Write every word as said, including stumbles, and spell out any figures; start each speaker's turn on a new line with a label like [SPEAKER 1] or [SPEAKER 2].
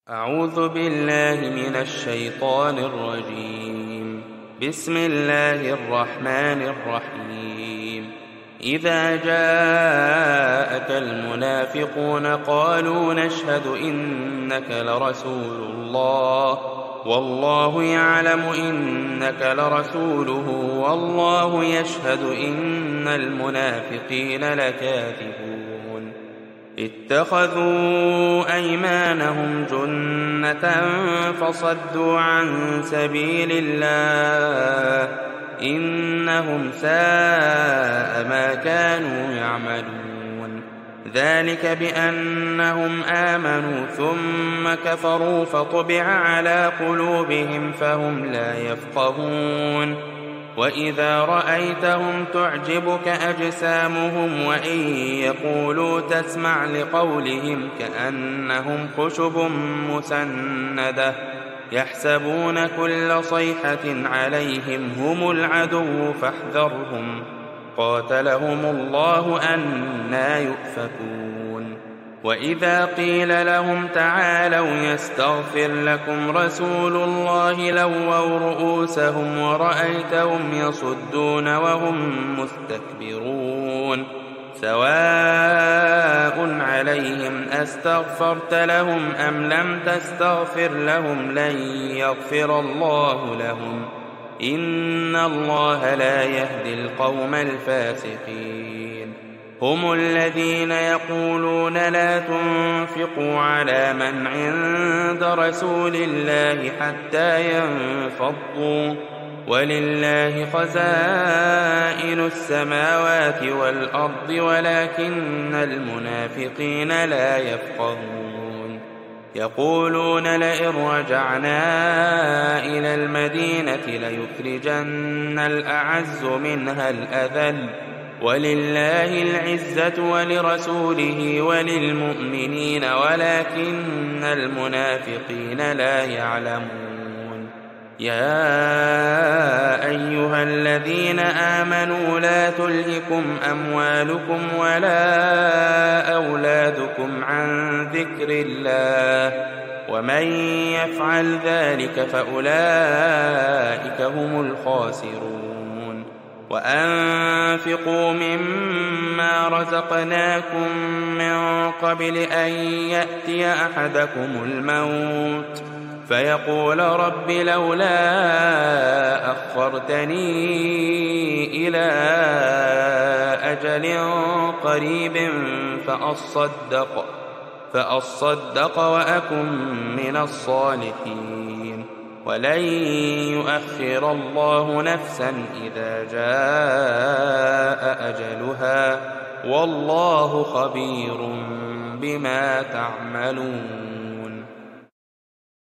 [SPEAKER 1] أعوذ بالله من الشيطان الرجيم. بسم الله الرحمن الرحيم. إذا جاءك المنافقون قالوا نشهد إنك لرسول الله والله يعلم إنك لرسوله والله يشهد إن المنافقين لكاذبون. اتخذوا أيمانهم جنة فصدوا عن سبيل الله إنهم ساء ما كانوا يعملون. ذلك بأنهم آمنوا ثم كفروا فطبع على قلوبهم فهم لا يفقهون. وإذا رأيتهم تعجبك أجسامهم وإن يقولوا تسمع لقولهم كأنهم خشب مسندة يحسبون كل صيحة عليهم هم العدو فاحذرهم قاتلهم الله أنى يؤفكون. وإذا قيل لهم تعالوا يستغفر لكم رسول الله لووا رؤوسهم ورأيتهم يصدون وهم مستكبرون. سواء عليهم أستغفرت لهم أم لم تستغفر لهم لن يغفر الله لهم إن الله لا يهدي القوم الفاسقين. هم الذين يقولون لا تنفقوا على من عند رسول الله حتى ينفضوا ولله خزائن السماوات والأرض ولكن المنافقين لا يفقهون. يقولون لئن رجعنا إلى المدينة ليخرجن الأعز منها الأذل ولله العزة ولرسوله وللمؤمنين ولكن المنافقين لا يعلمون. يا أيها الذين آمنوا لا تلهكم أموالكم ولا أولادكم عن ذكر الله ومن يفعل ذلك فأولئك هم الخاسرون. وأنفقوا مما رزقناكم من قبل أن يأتي أحدكم الموت فيقول رب لولا أخرتني إلى أجل قريب فأصدق, فأصدق وأكن من الصالحين ولن يؤخر الله نفسا إذا جاء أجلها والله خبير بما تعملون.